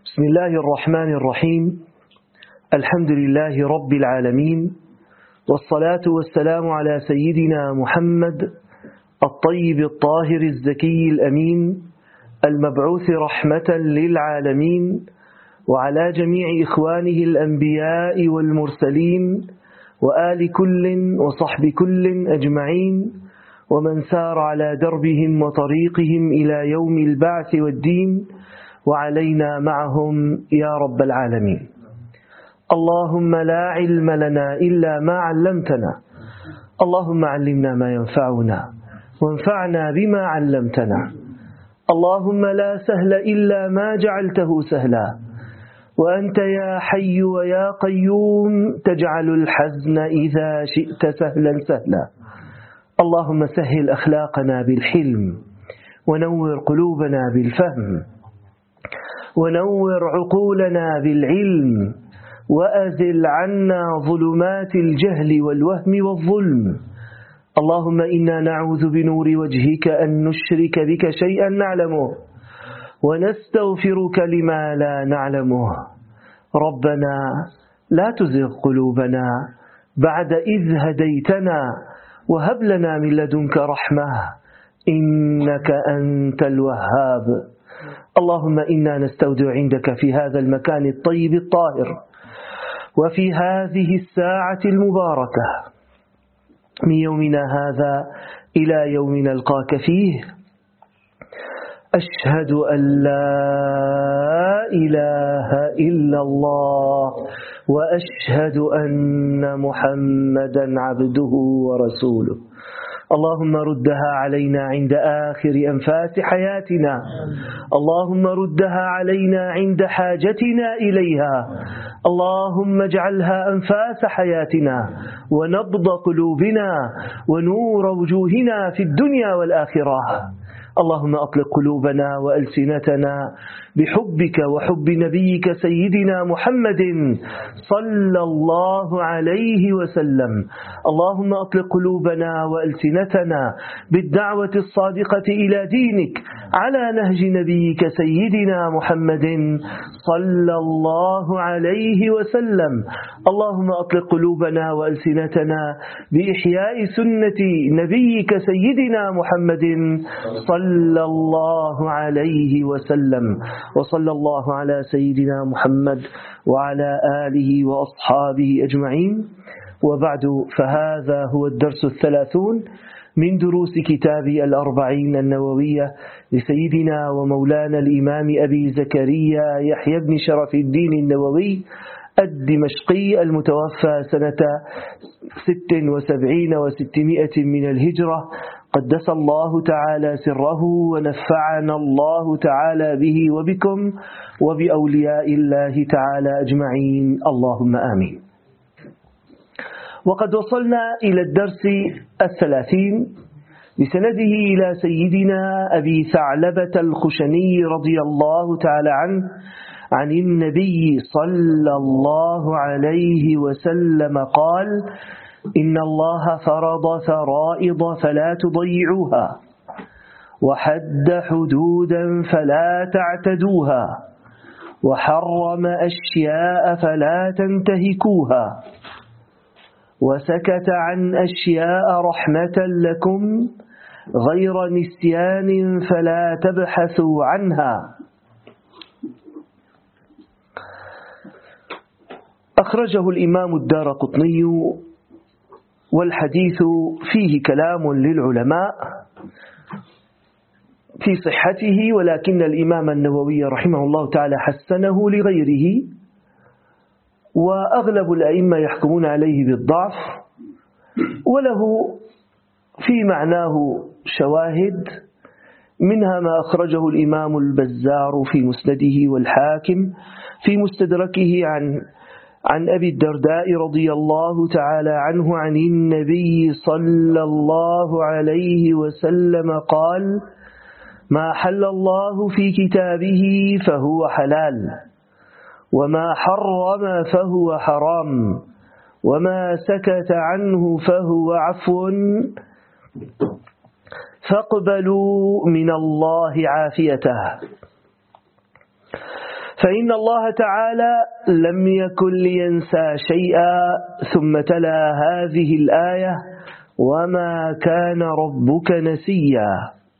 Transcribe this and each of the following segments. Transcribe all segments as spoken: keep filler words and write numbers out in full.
بسم الله الرحمن الرحيم. الحمد لله رب العالمين، والصلاة والسلام على سيدنا محمد الطيب الطاهر الزكي الأمين المبعوث رحمة للعالمين، وعلى جميع إخوانه الأنبياء والمرسلين، وآل كل وصحب كل أجمعين، ومن سار على دربهم وطريقهم إلى يوم البعث والدين، وعلينا معهم يا رب العالمين. اللهم لا علم لنا إلا ما علمتنا، اللهم علمنا ما ينفعنا وانفعنا بما علمتنا. اللهم لا سهل إلا ما جعلته سهلا، وأنت يا حي ويا قيوم تجعل الحزن إذا شئت سهلا سهلا. اللهم سهل أخلاقنا بالحلم، ونور قلوبنا بالفهم، ونور عقولنا بالعلم، وأزل عنا ظلمات الجهل والوهم والظلم. اللهم إنا نعوذ بنور وجهك أن نشرك بك شيئا نعلمه، ونستغفرك لما لا نعلمه. ربنا لا تزغ قلوبنا بعد إذ هديتنا، وهب لنا من لدنك رحمة إنك أنت الوهاب. اللهم إنا نستودع عندك في هذا المكان الطيب الطاهر، وفي هذه الساعة المباركة من يومنا هذا إلى يوم نلقاك فيه، أشهد أن لا إله إلا الله، وأشهد أن محمدا عبده ورسوله. اللهم ردها علينا عند آخر أنفاس حياتنا، اللهم ردها علينا عند حاجتنا إليها. اللهم اجعلها أنفاس حياتنا ونبض قلوبنا ونور وجوهنا في الدنيا والآخرة. اللهم أطلق قلوبنا وألسنتنا بحبك وحب نبيك سيدنا محمد صلى الله عليه وسلم. اللهم أطلق قلوبنا وألسنتنا بالدعوة الصادقة إلى دينك على نهج نبيك سيدنا محمد صلى الله عليه وسلم. اللهم أطلق قلوبنا وألسنتنا بإحياء سنة نبيك سيدنا محمد صلى الله عليه وسلم. وصلى الله على سيدنا محمد وعلى آله وأصحابه أجمعين. وبعد، فهذا هو الدرس الثلاثون من دروس كتاب الأربعين النووية لسيدنا ومولانا الإمام أبي زكريا يحيى بن شرف الدين النووي الدمشقي المتوفى سنة ست وسبعين وستمائة من الهجرة، قدس الله تعالى سره، ونفعنا الله تعالى به وبكم وبأولياء الله تعالى أجمعين، اللهم آمين. وقد وصلنا إلى الدرس الثلاثين بسنده إلى سيدنا أبي ثعلبة الخشني رضي الله تعالى عنه عن النبي صلى الله عليه وسلم قال: إن الله فرض فرائض فلا تضيعوها، وحد حدودا فلا تعتدوها، وحرم أشياء فلا تنتهكوها، وسكت عن أشياء رحمة لكم غير نسيان فلا تبحثوا عنها. أخرجه الإمام الدارقطني، والحديث فيه كلام للعلماء في صحته، ولكن الإمام النووي رحمه الله تعالى حسنه لغيره، وأغلب الأئمة يحكمون عليه بالضعف، وله في معناه شواهد، منها ما أخرجه الإمام البزار في مسنده، والحاكم في مستدركه عن عن أبي الدرداء رضي الله تعالى عنه عن النبي صلى الله عليه وسلم قال: ما حل الله في كتابه فهو حلال، وما حرم فهو حرام، وما سكت عنه فهو عفو، فاقبلوا من الله عافيته. فإن الله تعالى لم يكن لينسى شيئا، ثم تلا هذه الآية: وما كان ربك نسيا.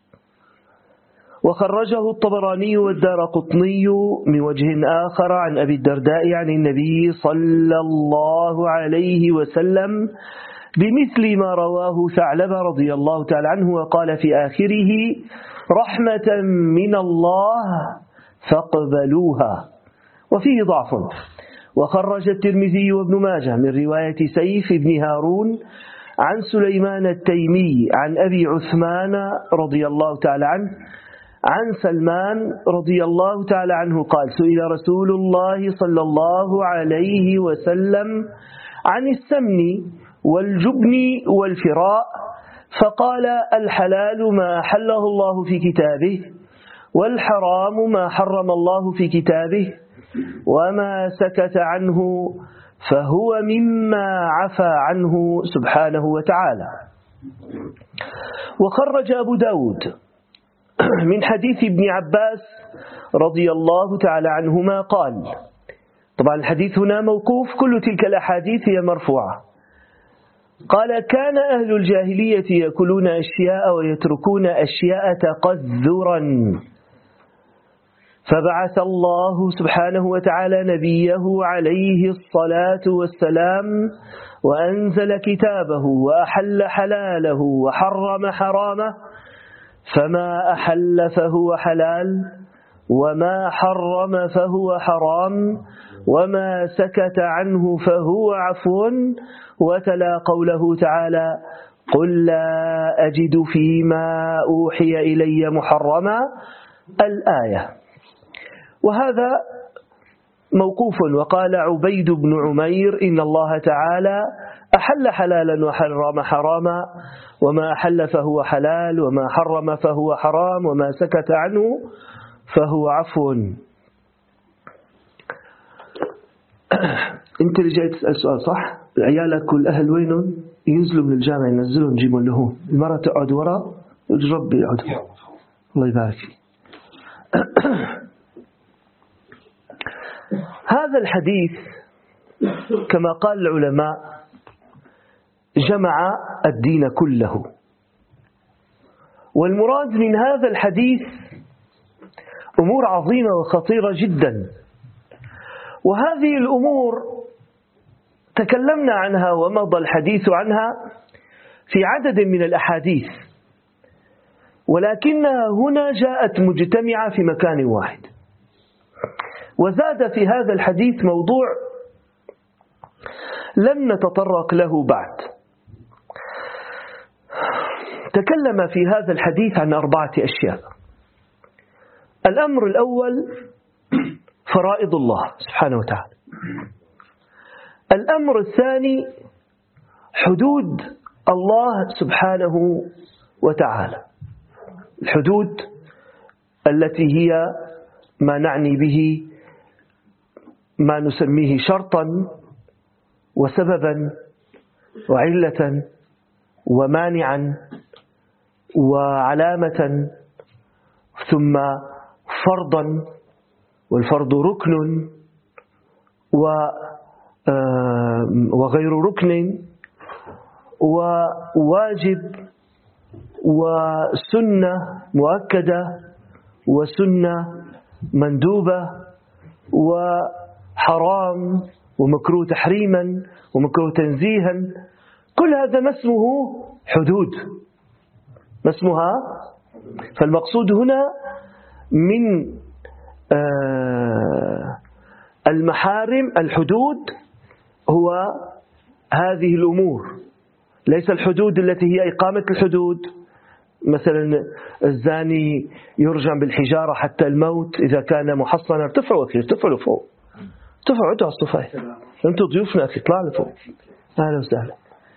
وخرجه الطبراني والدارقطني من وجه آخر عن أبي الدرداء عن النبي صلى الله عليه وسلم بمثل ما رواه ثعلبة رضي الله تعالى عنه، وقال في آخره: رحمة من الله فاقبلوها. وفيه ضعف. وخرج الترمذي وابن ماجه من رواية سيف بن هارون عن سليمان التيمي عن أبي عثمان رضي الله تعالى عنه عن سلمان رضي الله تعالى عنه قال: سئل رسول الله صلى الله عليه وسلم عن السمن والجبن والفراء، فقال: الحلال ما أحله الله في كتابه، والحرام ما حرم الله في كتابه، وما سكت عنه فهو مما عفى عنه سبحانه وتعالى. وخرج أبو داود من حديث ابن عباس رضي الله تعالى عنهما قال، طبعا الحديث هنا موقوف، كل تلك الأحاديث هي مرفوعة. قال: كان أهل الجاهلية يأكلون أشياء ويتركون أشياء تقذرا، فبعث الله سبحانه وتعالى نبيه عليه الصلاة والسلام وأنزل كتابه وأحل حلاله وحرم حرامه، فما أحل فهو حلال، وما حرم فهو حرام، وما سكت عنه فهو عفو. وتلا قوله تعالى: قل لا أجد فيما أوحي إلي محرما، الآية. وهذا موقوف. وقال عبيد بن عمير: إن الله تعالى أحل حلالا وحرم حراما، وما أحل فهو حلال، وما حرم فهو حرام، وما سكت عنه فهو عفو. انت اللي جاي تسأل سؤال صح؟ عيالك والأهل وينهم؟ ينزلوا من الجامعة، ينزلوا نجيبهم لهون، المرأة تقعد وراء والرب يقعد. الله يبارك فيك. هذا الحديث كما قال العلماء جمع الدين كله. والمراد من هذا الحديث أمور عظيمة وخطيرة جدا، وهذه الأمور تكلمنا عنها ومضى الحديث عنها في عدد من الأحاديث، ولكنها هنا جاءت مجتمعة في مكان واحد. وزاد في هذا الحديث موضوع لم نتطرق له بعد. تكلم في هذا الحديث عن أربعة أشياء. الأمر الأول فرائض الله سبحانه وتعالى. الأمر الثاني حدود الله سبحانه وتعالى، الحدود التي هي ما نعني به ما نسميه شرطا وسببا وعلة ومانعا وعلامة، ثم فرضا، والفرض ركن وغير ركن، وواجب، وسنة مؤكدة، وسنة مندوبة، وحرام ومكروه تحريما ومكروه تنزيها. كل هذا ما اسمه حدود، ما اسمها. فالمقصود هنا من المحارم الحدود هو هذه الأمور، ليس الحدود التي هي إقامة الحدود. مثلا الزاني يرجم بالحجارة حتى الموت إذا كان محصنا. ارتفعوا أخي، ارتفعوا لفوق، ارتفعوا عدوا على الصفاية، أنتوا ضيوفنا أخي، اطلع لفوق. أهلا وسهلا.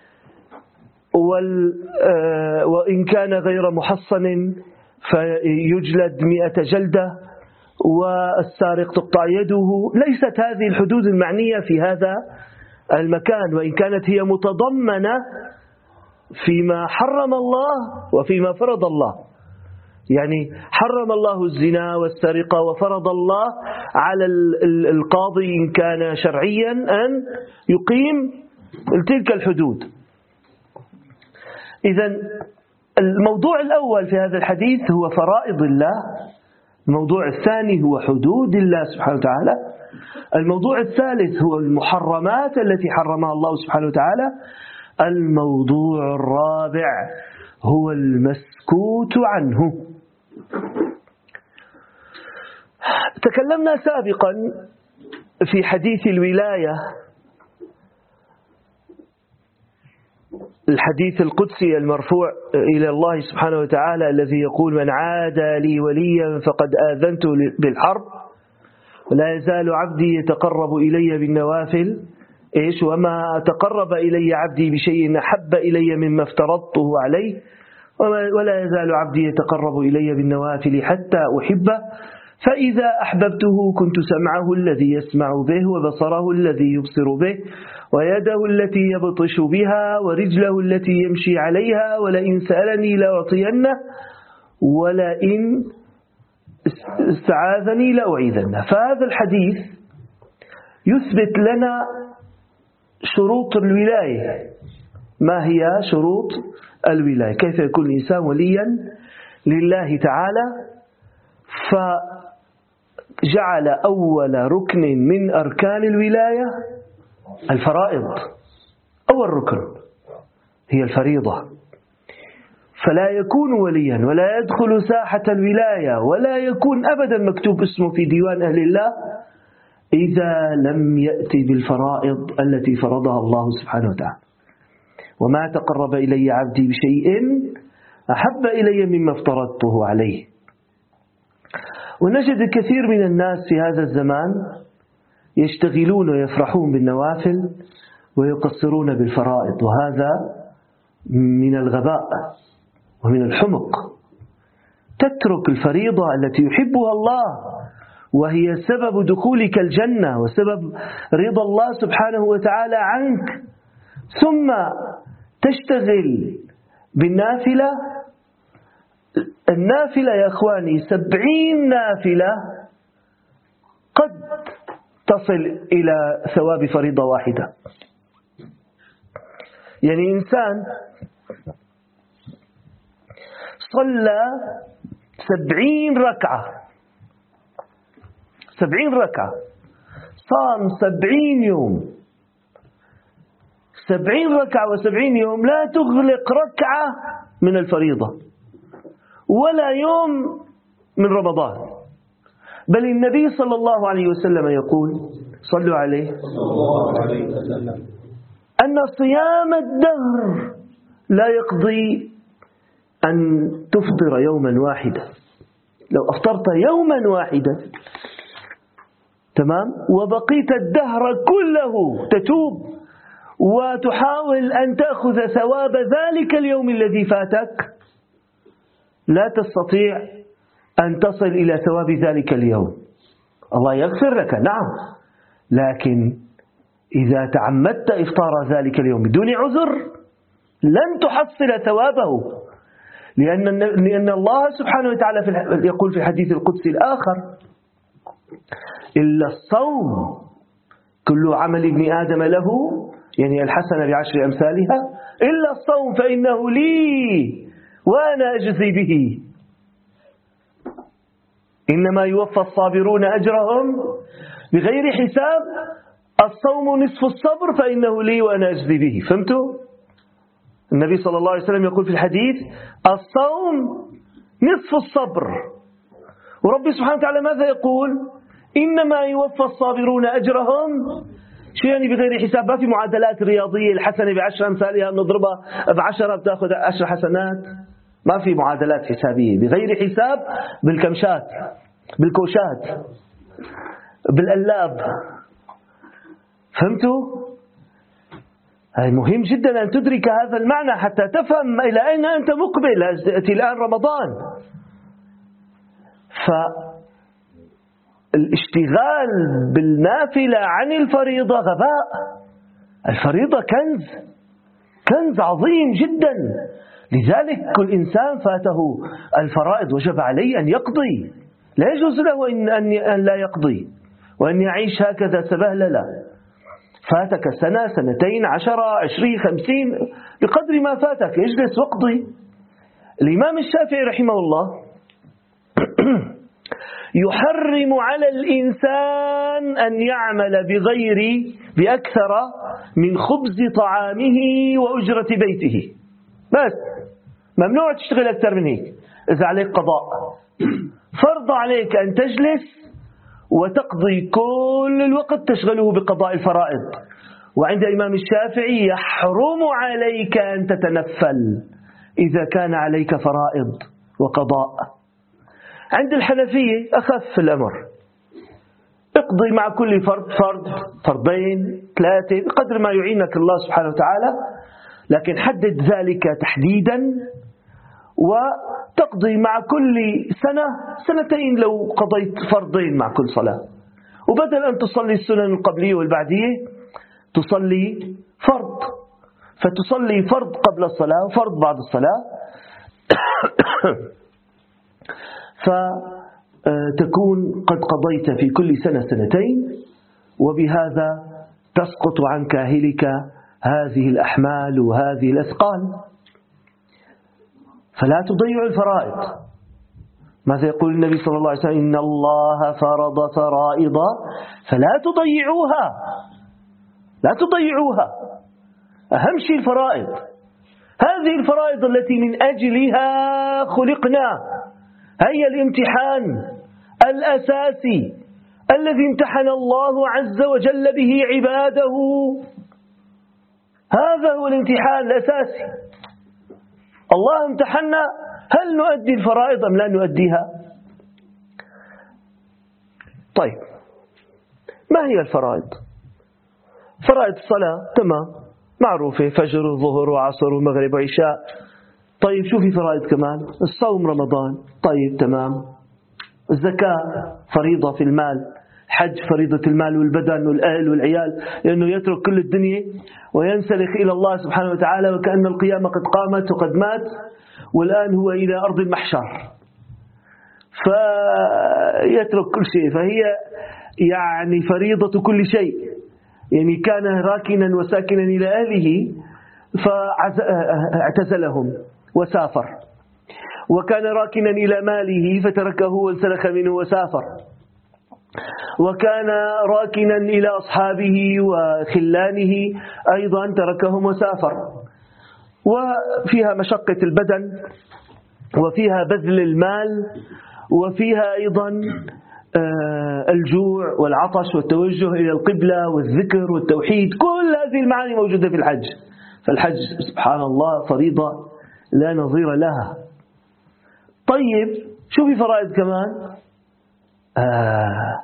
وإن كان غير محصن فيجلد مئة جلدة، والسارق تقطع يده. ليست هذه الحدود المعنية في هذا المكان، وإن كانت هي متضمنة فيما حرم الله وفيما فرض الله. يعني حرم الله الزنا والسرقة، وفرض الله على القاضي إن كان شرعيا أن يقيم تلك الحدود. إذن الموضوع الأول في هذا الحديث هو فرائض الله، الموضوع الثاني هو حدود الله سبحانه وتعالى، الموضوع الثالث هو المحرمات التي حرمها الله سبحانه وتعالى، الموضوع الرابع هو المسكوت عنه. تكلمنا سابقا في حديث الولاية، الحديث القدسي المرفوع إلى الله سبحانه وتعالى الذي يقول: من عادى لي وليا فقد آذنته بالحرب، ولا يزال عبدي يتقرب إلي بالنوافل إيش وما تقرب إلي عبدي بشيء أحب إلي مما افترضته عليه، ولا يزال عبدي يتقرب إلي بالنوافل حتى أحبه، فإذا أحببته كنت سمعه الذي يسمع به، وبصره الذي يبصر به، ويده التي يبطش بها، ورجله التي يمشي عليها، ولئن سألني لأعطينه، ولئن استعاذني لأعيذنه. فهذا الحديث يثبت لنا شروط الولاية. ما هي شروط الولاية؟ كيف يكون الإنسان وليا لله تعالى؟ فجعل أول ركن من أركان الولاية الفرائض. أول ركن هي الفريضة، فلا يكون وليا ولا يدخل ساحة الولاية ولا يكون أبدا مكتوب اسمه في ديوان أهل الله إذا لم يأتي بالفرائض التي فرضها الله سبحانه وتعالى. وما تقرب إلي عبدي بشيء أحب إلي مما افترضته عليه. ونجد الكثير من الناس في هذا الزمان يشتغلون ويفرحون بالنوافل ويقصرون بالفرائض، وهذا من الغباء ومن الحمق. تترك الفريضة التي يحبها الله وهي سبب دخولك الجنة وسبب رضا الله سبحانه وتعالى عنك، ثم تشتغل بالنافلة. النافلة يا أخواني سبعين نافلة قد تصل إلى ثواب فريضة واحدة. يعني إنسان صلى سبعين ركعة سبعين ركعة صام سبعين يوم، سبعين ركعة وسبعين يوم لا تغلق ركعة من الفريضة ولا يوم من رمضان. بل النبي صلى الله عليه وسلم يقول: صلوا عليه أن صيام الدهر لا يقضي أن تفطر يوما واحدا. لو أفطرت يوما واحدا تمام وبقيت الدهر كله تتوب وتحاول أن تأخذ ثواب ذلك اليوم الذي فاتك، لا تستطيع أن تصل إلى ثواب ذلك اليوم. الله يغفر لك نعم، لكن إذا تعمدت إفطار ذلك اليوم بدون عذر لن تحصل ثوابه، لأن لأن الله سبحانه وتعالى في يقول في الحديث القدسي الآخر: إلا الصوم كل عمل ابن آدم له، يعني الحسنة بعشر أمثالها، إلا الصوم فإنه لي وأنا أجزي به، إنما يوفى الصابرون أجرهم بغير حساب، الصوم نصف الصبر فإنه لي وأنا أجزي به. فهمتوا؟ النبي صلى الله عليه وسلم يقول في الحديث: الصوم نصف الصبر. ورب سبحانه وتعالى ماذا يقول؟ إنما يوفى الصابرون أجرهم، شو يعني بغير حساب؟ ما في معادلات رياضية الحسنة بعشر أمثالها نضربها بعشرة بتأخذ عشر حسنات، ما في معادلات حسابية. بغير حساب بالكمشات بالكوشات بالقلاب. فهمتوا؟ هاي مهم جدا أن تدرك هذا المعنى حتى تفهم إلى أين أنت مقبل. يأتي الآن رمضان، فالاشتغال بالنافلة عن الفريضة غباء. الفريضة كنز كنز عظيم جدا لذلك كل إنسان فاته الفرائض وجب عليه أن يقضي، لا يجوز له أن لا يقضي وأن يعيش هكذا سبهللا. فاتك سنة سنتين عشرة عشرين خمسين بقدر ما فاتك اجلس واقضي. الإمام الشافعي رحمه الله يحرم على الإنسان أن يعمل بغير بأكثر من خبز طعامه وأجرة بيته، بس ممنوع تشتغل أكثر من هيك. إذا عليك قضاء فرض عليك أن تجلس وتقضي كل الوقت تشغله بقضاء الفرائض. وعند الإمام الشافعي يحرم عليك أن تتنفل إذا كان عليك فرائض وقضاء. عند الحنفية أخف الأمر، اقضي مع كل فرد فرد فرضين ثلاثة بقدر ما يعينك الله سبحانه وتعالى، لكن حدد ذلك تحديدا وتقضي مع كل سنة سنتين لو قضيت فرضين مع كل صلاة، وبدل أن تصلي السنن القبلية والبعدية تصلي فرض، فتصلي فرض قبل الصلاة وفرض بعد الصلاة فتكون قد قضيت في كل سنة سنتين، وبهذا تسقط عن كاهلك هذه الأحمال وهذه الأثقال. فلا تضيعوا الفرائض. ماذا يقول النبي صلى الله عليه وسلم؟ إن الله فرض فرائض فلا تضيعوها، لا تضيعوها. أهم شيء الفرائض، هذه الفرائض التي من أجلها خلقنا، هي الامتحان الأساسي الذي امتحن الله عز وجل به عباده. هذا هو الامتحان الأساسي. الله امتحنا هل نؤدي الفرائض أم لا نؤديها؟ طيب، ما هي الفرائض؟ فرائض الصلاة تمام معروفة، فجر وظهر وعصر ومغرب وعشاء. طيب شو في فرائض كمان؟ الصوم رمضان، طيب تمام. الزكاة فريضة في المال، حج فريضة المال والبدن والأهل والعيال، لأنه يترك كل الدنيا وينسلخ إلى الله سبحانه وتعالى وكأن القيامة قد قامت وقد مات، والآن هو إلى أرض المحشر، فيترك كل شيء. فهي يعني فريضة كل شيء. يعني كان راكنا وساكنا إلى أهله فاعتزلهم وسافر، وكان راكنا إلى ماله فتركه وانسلخ منه وسافر، وكان راكنا إلى أصحابه وخلانه أيضا تركهم وسافر. وفيها مشقة البدن، وفيها بذل المال، وفيها أيضا الجوع والعطش والتوجه إلى القبلة والذكر والتوحيد. كل هذه المعاني موجودة في الحج. فالحج سبحان الله فريضة لا نظير لها. طيب شو في فرائض كمان؟ آه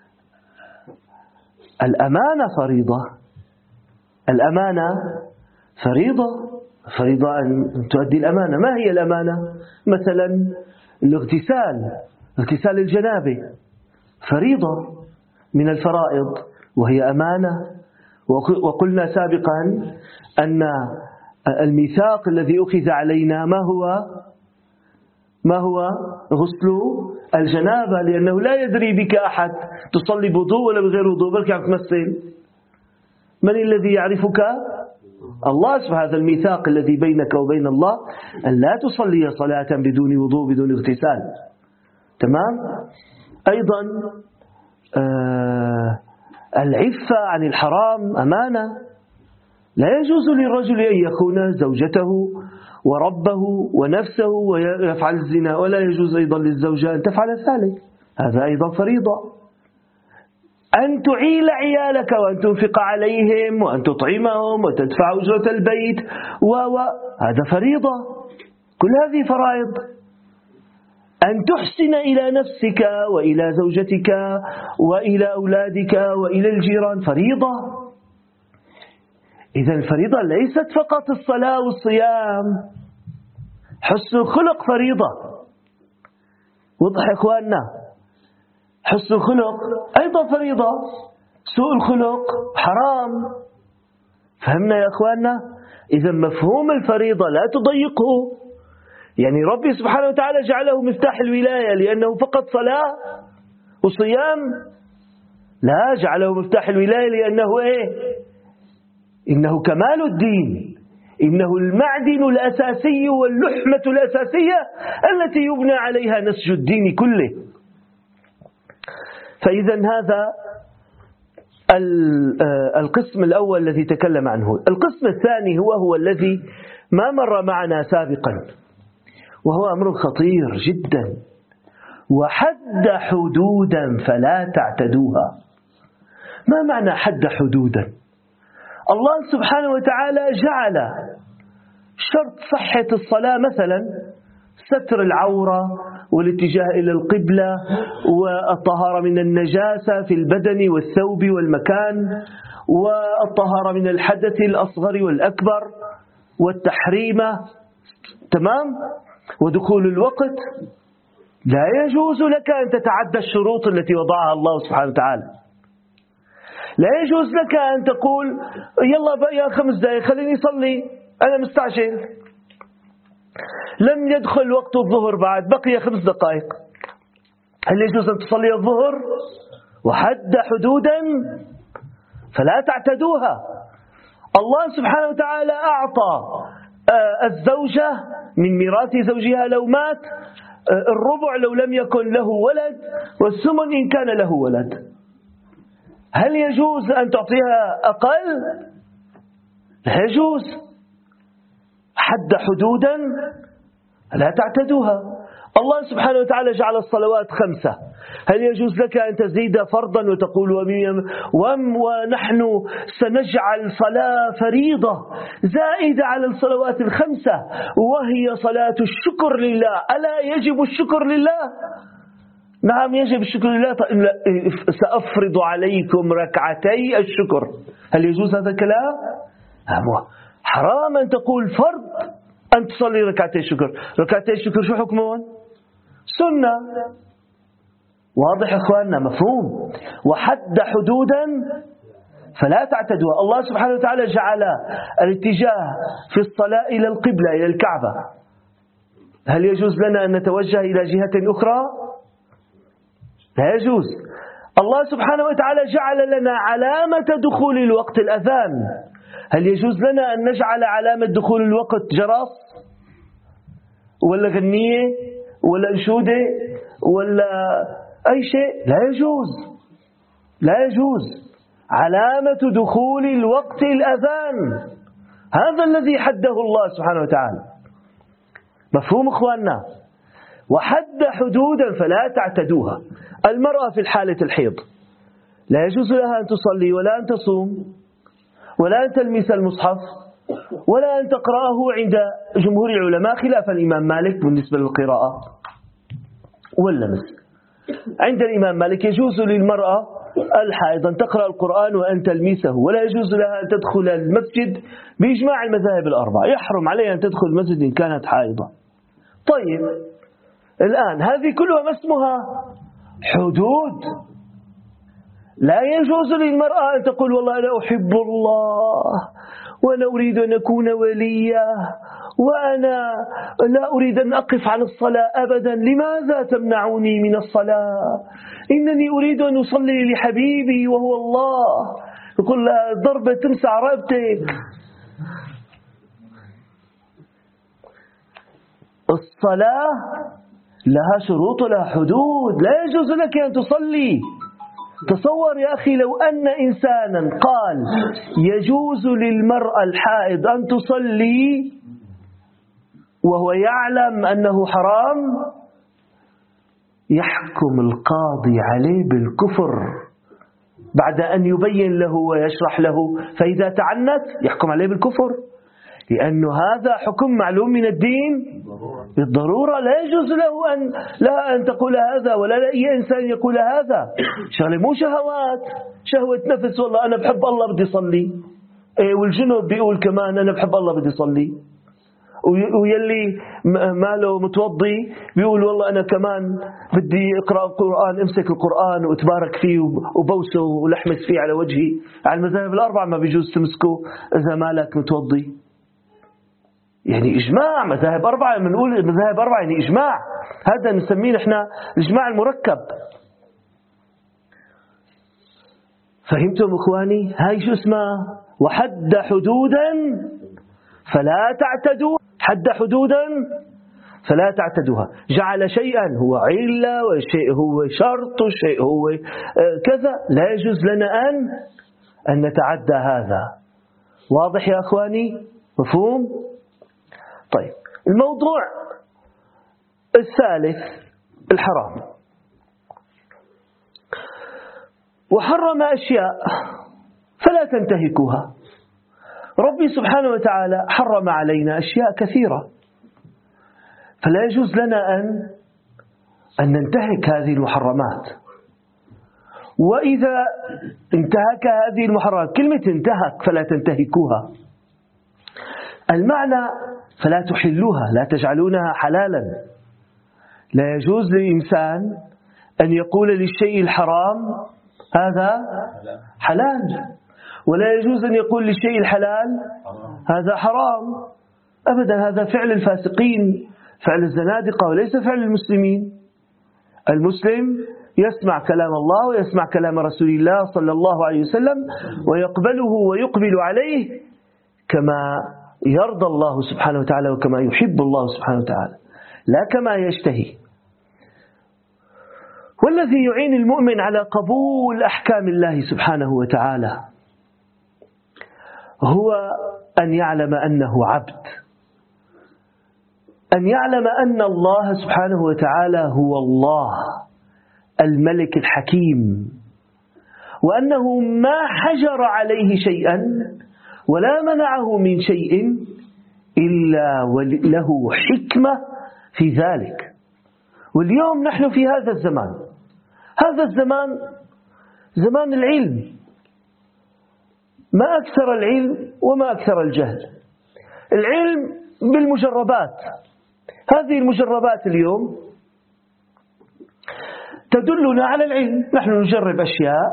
الأمانة فريضة. الأمانة فريضة، فريضة أن تؤدي الأمانة. ما هي الأمانة؟ مثلا الاغتسال، اغتسال الجنابة فريضة من الفرائض وهي أمانة. وقلنا سابقا أن الميثاق الذي أخذ علينا ما هو؟ ما هو؟ غسل الجنابة، لأنه لا يدري بك أحد تصلي بوضوء ولا بغير وضوء، بل عم تمثل. من الذي يعرفك؟ الله. سبحانه. هذا الميثاق الذي بينك وبين الله أن لا تصلي صلاة بدون وضوء بدون اغتسال. تمام. أيضا آه العفة عن الحرام أمانة. لا يجوز للرجل أن يخون زوجته وربه ونفسه ويفعل الزنا، ولا يجوز أيضا للزوجة أن تفعل ذلك، هذا أيضا فريضة. أن تعيل عيالك وأن تنفق عليهم وأن تطعمهم وتدفع أجرة البيت و هذا فريضة. كل هذه فرائض. أن تحسن إلى نفسك وإلى زوجتك وإلى أولادك وإلى الجيران فريضة. إذا الفريضة ليست فقط الصلاة والصيام، حسن الخلق فريضة. وضح يا إخواننا، حسن الخلق أيضا فريضة، سوء الخلق حرام. فهمنا يا إخواننا؟ إذا مفهوم الفريضة لا تضيقه، يعني ربي سبحانه وتعالى جعله مفتاح الولاية لأنه فقط صلاة وصيام؟ لا، جعله مفتاح الولاية لأنه إيه؟ إنه كمال الدين، إنه المعدن الأساسي واللحمة الأساسية التي يبنى عليها نسج الدين كله. فإذا هذا القسم الأول الذي تكلم عنه. القسم الثاني هو هو الذي ما مر معنا سابقا، وهو أمر خطير جدا: وحد حدودا فلا تعتدوها. ما معنى حد حدودا؟ الله سبحانه وتعالى جعل شرط صحة الصلاة مثلا ستر العورة والاتجاه إلى القبلة والطهارة من النجاسة في البدن والثوب والمكان والطهارة من الحدث الأصغر والأكبر والتحريمة، تمام، ودخول الوقت. لا يجوز لك أن تتعدى الشروط التي وضعها الله سبحانه وتعالى. لا يجوز لك أن تقول يلا بقى خمس دقائق خليني أصلي أنا مستعجل، لم يدخل وقت الظهر بعد بقي خمس دقائق. هل يجوز أن تصلي الظهر؟ وحد حدودا فلا تعتدوها. الله سبحانه وتعالى أعطى الزوجة من ميراث زوجها لو مات الربع لو لم يكن له ولد، والثمن إن كان له ولد. هل يجوز أن تعطيها أقل؟ لا يجوز. حد حدودا لا تعتدوها. الله سبحانه وتعالى جعل الصلوات خمسة، هل يجوز لك أن تزيد فرضا وتقول وم ونحن سنجعل صلاة فريضة زائدة على الصلوات الخمسة وهي صلاة الشكر لله؟ ألا يجب الشكر لله؟ نعم يجب الشكر لله. سأفرض عليكم ركعتي الشكر. هل يجوز هذا الكلام؟ حرام أن تقول فرض أن تصلي ركعتي الشكر. ركعتي الشكر شو حكمون؟ سنة. واضح إخواننا؟ مفهوم. وحد حدودا فلا تعتدوها. الله سبحانه وتعالى جعل الاتجاه في الصلاة إلى القبلة إلى الكعبة. هل يجوز لنا أن نتوجه إلى جهة أخرى؟ لا يجوز. الله سبحانه وتعالى جعل لنا علامة دخول الوقت الأذان. هل يجوز لنا أن نجعل علامة دخول الوقت جرس ولا غنية ولا أنشودة ولا أي شيء؟ لا يجوز. لا يجوز. علامة دخول الوقت الأذان، هذا الذي حده الله سبحانه وتعالى. مفهوم إخواننا؟ وحد حدودا فلا تعتدوها. المرأة في حالة الحيض لا يجوز لها أن تصلي ولا أن تصوم ولا أن تلمس المصحف ولا أن تقرأه عند جمهور العلماء خلاف الإمام مالك بالنسبة للقراءة واللمس. عند الإمام مالك يجوز للمرأة الحائض أن تقرأ القرآن وأن تلمسه، ولا يجوز لها أن تدخل المسجد بإجماع المذاهب الأربعة. يحرم عليها أن تدخل المسجد إن كانت حائضة. طيب الآن هذه كلها ما اسمها حدود. لا يجوز للمرأة أن تقول والله أنا أحب الله وأنا أريد أن أكون وليا وأنا لا أريد أن أقف عن الصلاة أبدا، لماذا تمنعوني من الصلاة؟ إنني أريد أن أصلي لحبيبي وهو الله. يقول لها ضربة تمسع رقبتك. الصلاة لها شروط لها حدود، لا يجوز لك أن تصلي. تصور يا أخي لو أن إنسانا قال يجوز للمرأة الحائض أن تصلي وهو يعلم أنه حرام، يحكم القاضي عليه بالكفر بعد أن يبين له ويشرح له، فإذا تعنت يحكم عليه بالكفر، لأن هذا حكم معلوم من الدين بالضرورة. لا يجوز له أن لا أن تقول هذا ولا أي إنسان يقول هذا. شغله مو شهوات، شهوة نفس والله أنا بحب الله بدي صلي، إيه والجنوب بيقول كمان أنا بحب الله بدي صلي، ويلي ماله متوضي بيقول والله أنا كمان بدي أقرأ القرآن، امسك القرآن واتبارك فيه وبوسه ولحمس فيه على وجهي. على المذاهب الأربعة ما بيجوز تمسكه إذا مالك متوضي. يعني إجماع مذاهب أربعة، من نقول مذاهب أربعة يعني إجماع، هذا نسميه نحن الإجماع المركب. فهمتم إخواني؟ هاي شو اسمها؟ وحد حدودا فلا تعتدوا، حد حدودا فلا تعتدوها. جعل شيئا هو علة والشيء هو شرط والشيء هو كذا، لا يجوز لنا أن أن نتعدى هذا. واضح يا أخواني؟ مفهوم؟ طيب، الموضوع الثالث الحرام. وحرم أشياء فلا تنتهكوها. ربي سبحانه وتعالى حرم علينا أشياء كثيرة، فلا يجوز لنا أن أن ننتهك هذه المحرمات. وإذا انتهك هذه المحرمات، كلمة انتهك فلا تنتهكوها، المعنى فلا تحلوها، لا تجعلونها حلالا. لا يجوز للإنسان أن يقول للشيء الحرام هذا حلال، ولا يجوز أن يقول للشيء الحلال هذا حرام أبدا. هذا فعل الفاسقين، فعل الزنادقة، وليس فعل المسلمين. المسلم يسمع كلام الله ويسمع كلام رسول الله صلى الله عليه وسلم ويقبله ويقبل عليه كما يرضى الله سبحانه وتعالى وكما يحب الله سبحانه وتعالى، لا كما يشتهي. والذي يعين المؤمن على قبول أحكام الله سبحانه وتعالى هو أن يعلم أنه عبد، أن يعلم أن الله سبحانه وتعالى هو الله الملك الحكيم، وأنه ما حجر عليه شيئا ولا منعه من شيء إلا وله حكمة في ذلك. واليوم نحن في هذا الزمان، هذا الزمان زمان العلم، ما أكثر العلم وما أكثر الجهل. العلم بالمجربات، هذه المجربات اليوم تدلنا على العلم. نحن نجرب أشياء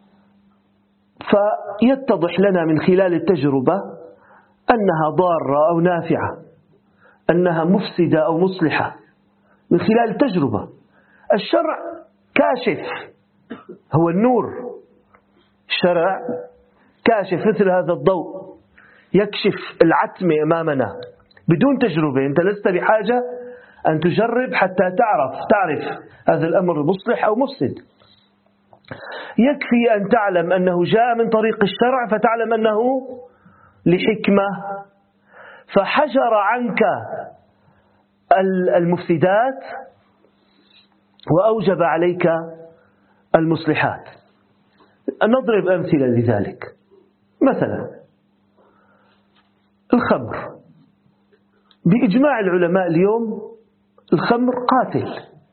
فيتضح لنا من خلال التجربة أنها ضارة أو نافعة، أنها مفسدة أو مصلحة من خلال التجربة. الشرع كاشف، هو النور. الشرع كاشف مثل هذا الضوء، يكشف العتمة أمامنا بدون تجربة. أنت لست بحاجة أن تجرب حتى تعرف تعرف هذا الأمر مصلح أو مفسد. يكفي أن تعلم أنه جاء من طريق الشرع فتعلم أنه لحكمة، فحجر عنك المفسدات وأوجب عليك المصلحات. نضرب أمثلة لذلك. مثلا الخمر، بإجماع العلماء اليوم الخمر قاتل،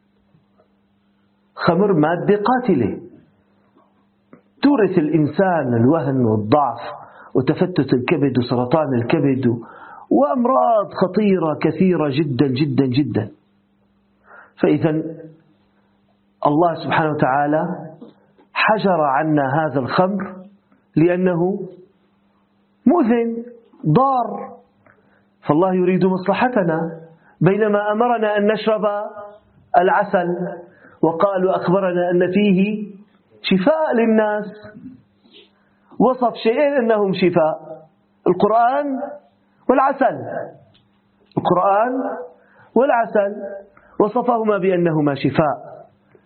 خمر مادة قاتلة تورث الإنسان الوهن والضعف وتفتت الكبد وسرطان الكبد وأمراض خطيرة كثيرة جدا جدا جدا. فإذا الله سبحانه وتعالى حجر عنا هذا الخمر لأنه مؤذن ضار، فالله يريد مصلحتنا. بينما أمرنا أن نشرب العسل وقالوا أخبرنا أن فيه شفاء للناس، وصف شيئين أنهم شفاء: القرآن والعسل. القرآن والعسل وصفهما بأنهما شفاء.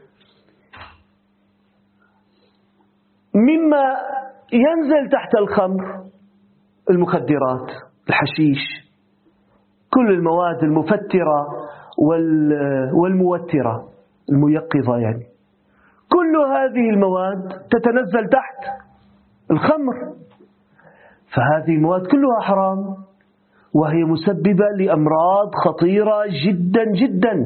مما ينزل تحت الخمر المخدرات، الحشيش، كل المواد المفترة والموترة الميقظة، يعني كل هذه المواد تتنزل تحت الخمر. فهذه المواد كلها حرام، وهي مسببة لأمراض خطيرة جدا جدا،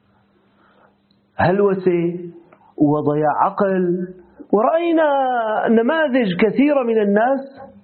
هلوسة وضياع عقل. ورأينا نماذج كثيرة من الناس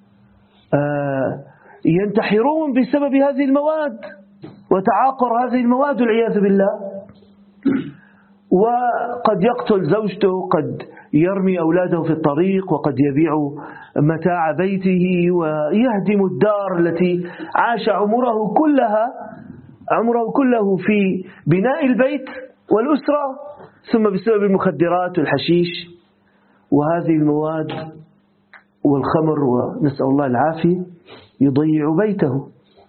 ينتحرون بسبب هذه المواد وتعاقر هذه المواد والعياذ بالله. وقد يقتل زوجته، قد يرمي أولاده في الطريق وقد يبيع متاع بيته ويهدم الدار التي عاش عمره كلها عمره كله في بناء البيت والأسرة، ثم بسبب المخدرات والحشيش وهذه المواد والخمر ونسأل الله العافية يضيع بيته.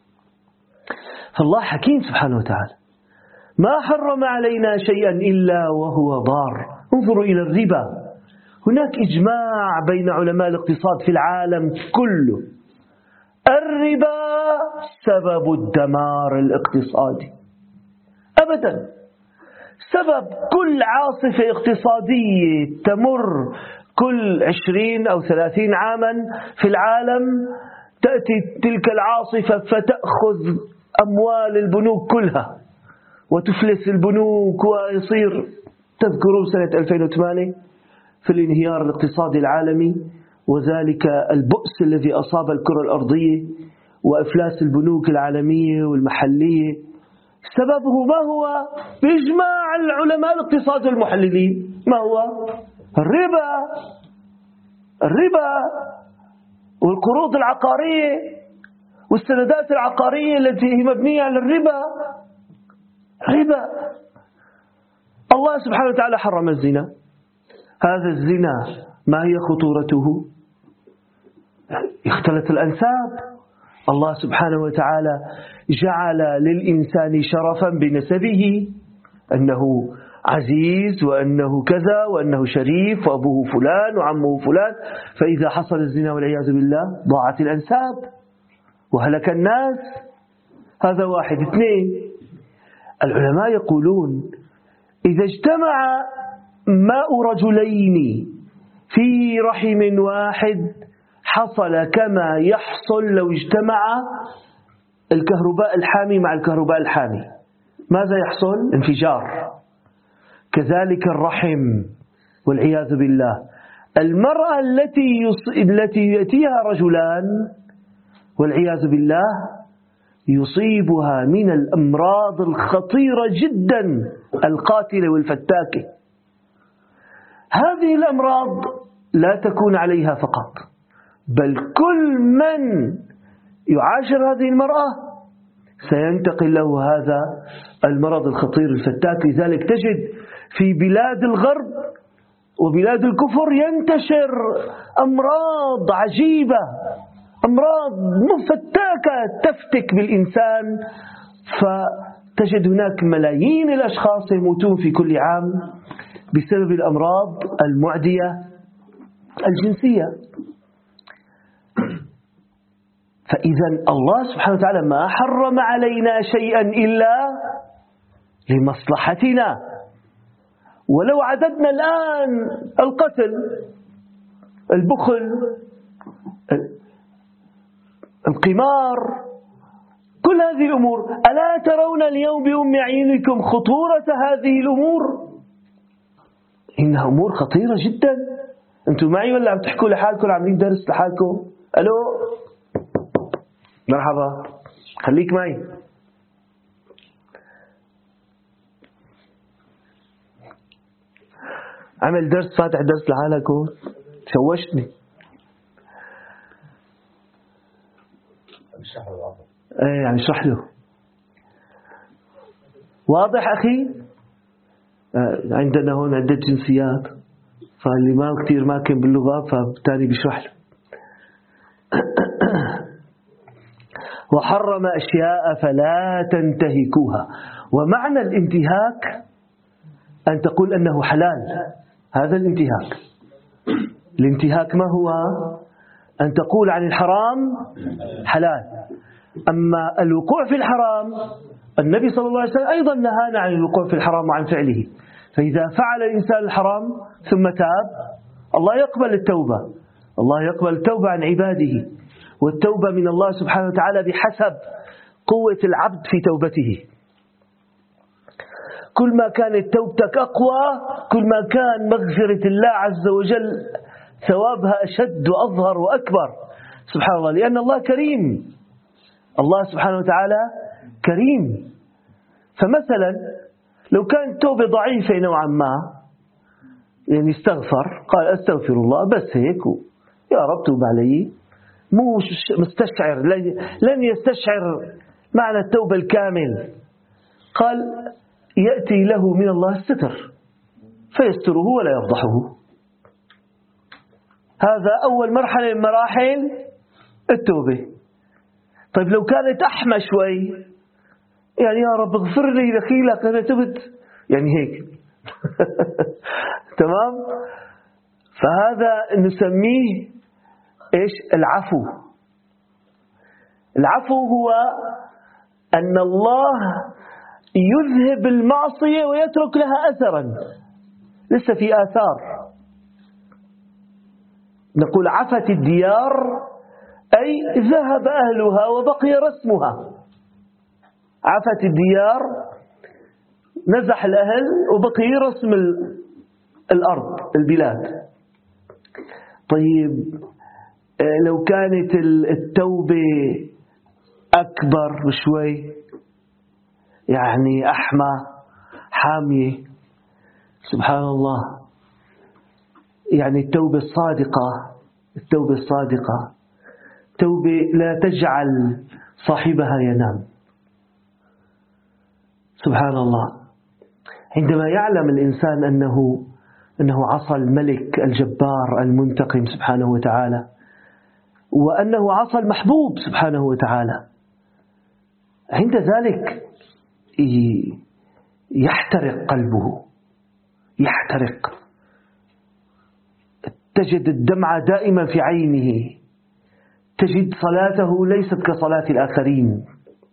فالله حكيم سبحانه وتعالى، ما حرم علينا شيئا إلا وهو ضار. انظروا إلى الربا، هناك إجماع بين علماء الاقتصاد في العالم كله، الربا سبب الدمار الاقتصادي أبدا. سبب كل عاصفة اقتصادية تمر كل عشرين أو ثلاثين عاما في العالم، تأتي تلك العاصفة فتأخذ أموال البنوك كلها وتفلس البنوك ويصير، تذكرون سنة ألفين وثمانية في الانهيار الاقتصادي العالمي وذلك البؤس الذي أصاب الكرة الأرضية وإفلاس البنوك العالمية والمحلية، سببه ما هو؟ بإجماع العلماء الاقتصاد والمحللين، ما هو؟ الربا. الربا والقروض العقارية والسندات العقارية التي هي مبنية على الربا. ربا. الله سبحانه وتعالى حرم الزنا. هذا الزنا ما هي خطورته؟ اختلط الأنساب. الله سبحانه وتعالى جعل للإنسان شرفا بنسبه، أنه عزيز وأنه كذا وأنه شريف وأبوه فلان وعمه فلان، فإذا حصل الزنا والعياذ بالله ضاعت الأنساب وهلك الناس. هذا واحد. اثنين، العلماء يقولون إذا اجتمع ماء رجلين في رحم واحد حصل كما يحصل لو اجتمع الكهرباء الحامي مع الكهرباء الحامي. ماذا يحصل؟ انفجار. كذلك الرحم والعياذ بالله. المرأة التي يص... التي يأتيها رجلان والعياذ بالله يصيبها من الأمراض الخطيرة جدا القاتلة والفتاكة. هذه الأمراض لا تكون عليها فقط، بل كل من يعاشر هذه المرأة سينتقل له هذا المرض الخطير الفتاك. لذلك تجد في بلاد الغرب وبلاد الكفر ينتشر أمراض عجيبة، أمراض فتاكة تفتك بالإنسان، فتجد هناك ملايين الأشخاص يموتون في كل عام بسبب الأمراض المعدية الجنسية. فإذا الله سبحانه وتعالى ما حرم علينا شيئا إلا لمصلحتنا. ولو عددنا الآن القتل، البخل، القمار، كل هذه الأمور، ألا ترون اليوم بأم عينكم خطورة هذه الأمور؟ إنها أمور خطيرة جدا. أنتم معي ولا عم تحكوا لحالكم، عاملين درس لحالكم؟ ألو، مرحبا، خليك معي. عمل درس، فاتح درس لحالكم، شوشتني. ايه يعني اشرح له. واضح أخي؟ آه عندنا هون عدة جنسيات، فاللي ما كتير ماكن باللغة فبالتالي بيشرح له. وحرم أشياء فلا تنتهكوها. ومعنى الانتهاك أن تقول أنه حلال، هذا الانتهاك. الانتهاك ما هو؟ أن تقول عن الحرام حلال. أما الوقوع في الحرام، النبي صلى الله عليه وسلم أيضا نهانا عن الوقوع في الحرام وعن فعله. فإذا فعل الإنسان الحرام ثم تاب، الله يقبل التوبة، الله يقبل التوبة عن عباده، والتوبة من الله سبحانه وتعالى بحسب قوة العبد في توبته. كل ما كانت توبتك أقوى، كل ما كان مغفرة الله عز وجل ثوابها أشد وأظهر وأكبر. سبحان الله، لأن الله كريم، الله سبحانه وتعالى كريم. فمثلا لو كانت توبة ضعيفة نوعا ما، يعني استغفر، قال أستغفر الله بس هيك، يا رب توب علي، مو مستشعر، لن يستشعر معنى التوبة الكامل. قال يأتي له من الله الستر فيستره ولا يفضحه. هذا أول مرحلة من مراحل التوبة. طيب لو كانت أحمى شوي، يعني يا رب اغفر لي دخيلك أنا تبت، يعني هيك تمام. فهذا نسميه إيش؟ العفو. العفو هو أن الله يذهب المعصية ويترك لها أثرا، لسه في آثار. نقول عفت الديار أي ذهب أهلها وبقي رسمها. عفت الديار، نزح الأهل وبقي رسم الأرض البلاد. طيب لو كانت التوبة أكبر بشوي، يعني أحمى حامية، سبحان الله، يعني التوبة الصادقة، التوبة الصادقة توبة لا تجعل صاحبها ينام. سبحان الله. عندما يعلم الإنسان أنه أنه عصى الملك الجبار المنتقم سبحانه وتعالى، وأنه عصى المحبوب سبحانه وتعالى، عند ذلك يحترق قلبه، يحترق، تجد الدمعة دائما في عينه، تجد صلاته ليست كصلاة الآخرين،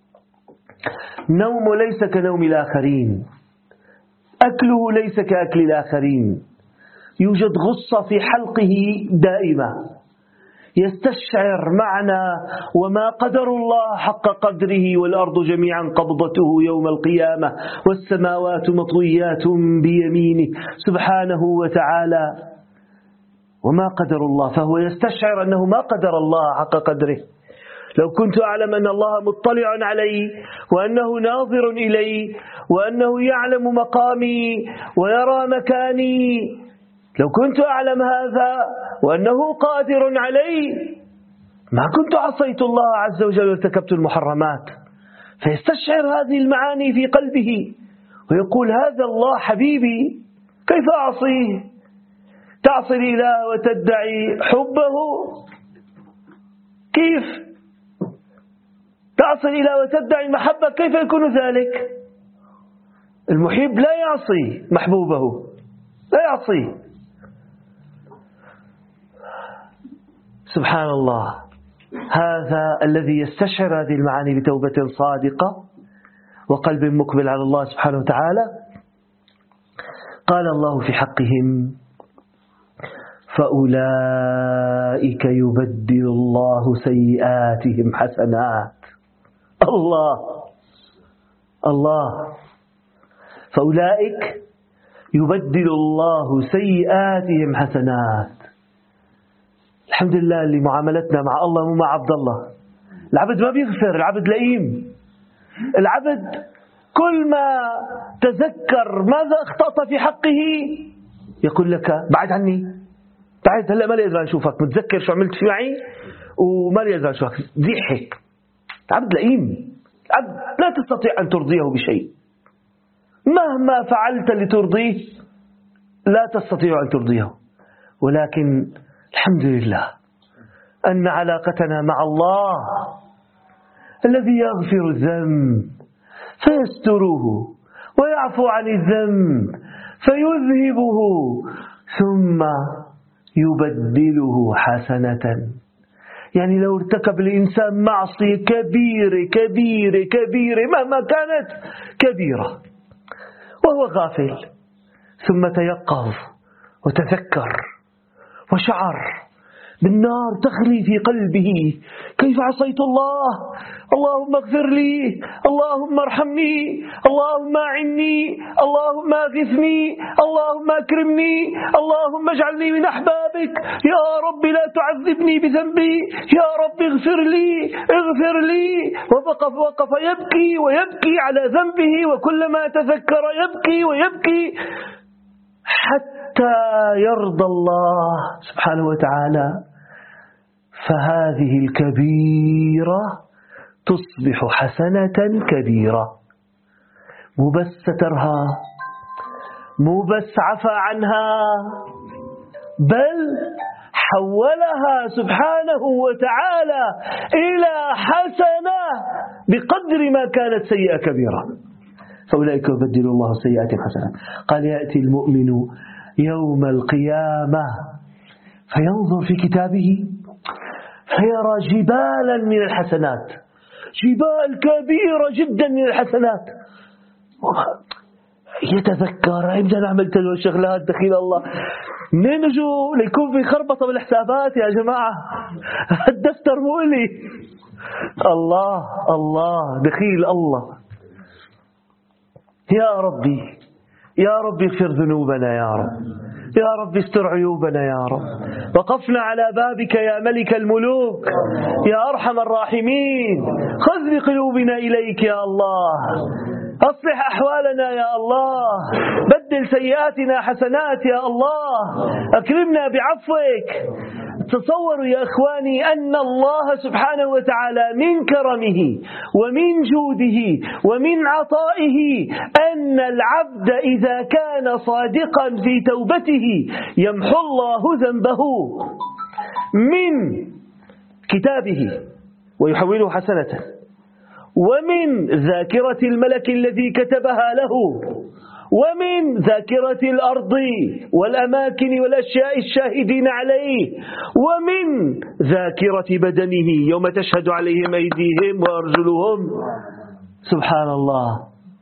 نومه ليس كنوم الآخرين، أكله ليس كأكل الآخرين، يوجد غصة في حلقه دائمة، يستشعر معنى وما قدر الله حق قدره والأرض جميعا قبضته يوم القيامة والسماوات مطويات بيمينه سبحانه وتعالى، وما قدر الله، فهو يستشعر أنه ما قدر الله حق قدره. لو كنت أعلم أن الله مطلع علي وأنه ناظر إلي وأنه يعلم مقامي ويرى مكاني، لو كنت أعلم هذا وأنه قادر علي ما كنت عصيت الله عز وجل وارتكبت المحرمات. فيستشعر هذه المعاني في قلبه ويقول هذا الله حبيبي كيف أعصيه؟ تعصي الإله وتدعي حبه؟ كيف؟ تعصي الإله وتدعي المحبة، كيف يكون ذلك؟ المحب لا يعصي محبوبه، لا يعصيه. سبحان الله. هذا الذي يستشعر هذه المعاني بتوبة صادقة وقلب مقبل على الله سبحانه وتعالى. قال الله في حقهم فأولئك يبدل الله سيئاتهم حسنات. الله الله فأولئك يبدل الله سيئاتهم حسنات. الحمد لله اللي معاملتنا مع الله مو مع عبد الله. العبد ما بيغفر، العبد لئيم. العبد كل ما تذكر ماذا أخطأت في حقه يقول لك بعد عني، بعد، هلا ما لي أزال أشوفك، متذكر شو عملت في معي وما لي أزال أشوفك، ضحك. العبد لئيم. العبد لا تستطيع أن ترضيه بشيء، مهما فعلت لترضيه لا تستطيع أن ترضيه. ولكن الحمد لله أن علاقتنا مع الله الذي يغفر الذنب فيستره ويعفو عن الذنب فيذهبه ثم يبدله حسنة. يعني لو ارتكب الإنسان معصية كبيرة كبيرة كبيرة مهما كانت كبيرة وهو غافل، ثم تيقظ وتذكر وشعر بالنار تخلي في قلبه، كيف عصيت الله، اللهم اغفر لي، اللهم ارحمني، اللهم اعني، اللهم اغثني، اللهم اكرمني، اللهم اجعلني من احبابك، يا رب لا تعذبني بذنبي، يا رب اغفر لي اغفر لي. ووقف وقف يبكي ويبكي على ذنبه، وكلما تذكر يبكي ويبكي حتى حتى يرضى الله سبحانه وتعالى، فهذه الكبيرة تصبح حسنة كبيرة. مو بس سترها، مو بس عفى عنها، بل حولها سبحانه وتعالى إلى حسنة بقدر ما كانت سيئة كبيرة. فأولئك يبدل الله السيئات حسنات. قال يأتي المؤمن يوم القيامة فينظر في كتابه فيرى جبالا من الحسنات، جبال كبيرة جدا من الحسنات. يتذكر إمتى عملت له الشغلات دخيل الله، منين نجوا ليكون في خربطة بالحسابات يا جماعة، الدفتر مولي. الله الله دخيل الله. يا ربي يا ربي اغفر ذنوبنا يا رب، يا رب استر عيوبنا يا رب. وقفنا على بابك يا ملك الملوك يا أرحم الراحمين، خذ بقلوبنا إليك يا الله، أصلح أحوالنا يا الله، بدل سيئاتنا حسنات يا الله، أكرمنا بعفوك. تصوروا يا إخواني أن الله سبحانه وتعالى من كرمه ومن جوده ومن عطائه أن العبد إذا كان صادقا في توبته يمحو الله ذنبه من كتابه ويحوله حسنة، ومن ذاكرة الملك الذي كتبها له، ومن ذاكرة الأرض والأماكن والأشياء الشاهدين عليه، ومن ذاكرة بدنه يوم تشهد عليهم أيديهم وأرجلهم. سبحان الله،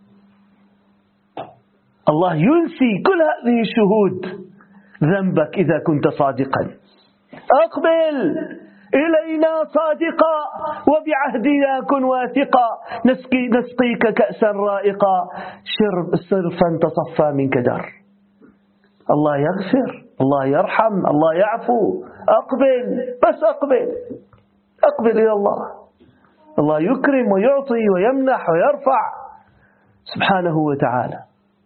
الله ينسي كل هذه الشهود ذنبك إذا كنت صادقا. أقبل إلينا صادقا وبعهدنا كن واثقا، نسقي نسقيك كأسا رائقا، شرب صرفا تصفى منك در. الله يغفر، الله يرحم، الله يعفو. أقبل، بس أقبل، أقبل إلى الله. الله يكرم ويعطي ويمنح ويرفع سبحانه وتعالى.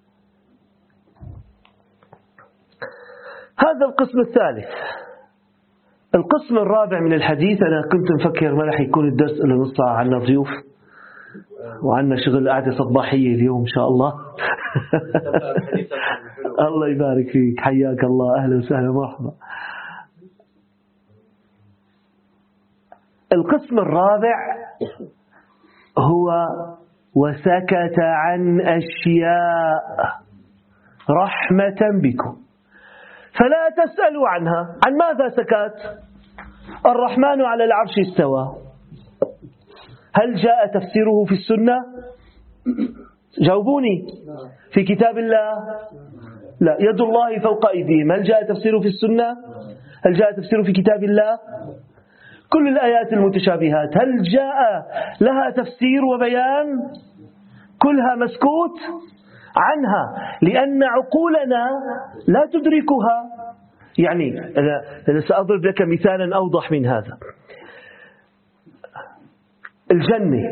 هذا القسم الثالث. القسم الرابع من الحديث، أنا كنت مفكر ما رح يكون الدرس إلا نص ساعة، عنا ضيوف وعنا شغل قاعدة صباحية اليوم إن شاء الله. الله يبارك فيك، حياك الله، أهلا وسهلا مرحبا. القسم الرابع هو وسكت عن أشياء رحمة بكم فلا تسألوا عنها. عن ماذا سكت؟ الرحمن على العرش استوى، هل جاء تفسيره في السنة؟ جاوبوني. في كتاب الله؟ لا. يد الله فوق أيديهم، هل جاء تفسيره في السنة؟ هل جاء تفسيره في كتاب الله؟ كل الآيات المتشابهات هل جاء لها تفسير وبيان؟ كلها مسكوت عنها لأن عقولنا لا تدركها. يعني أنا سأضرب لك مثالا أوضح من هذا. الجنة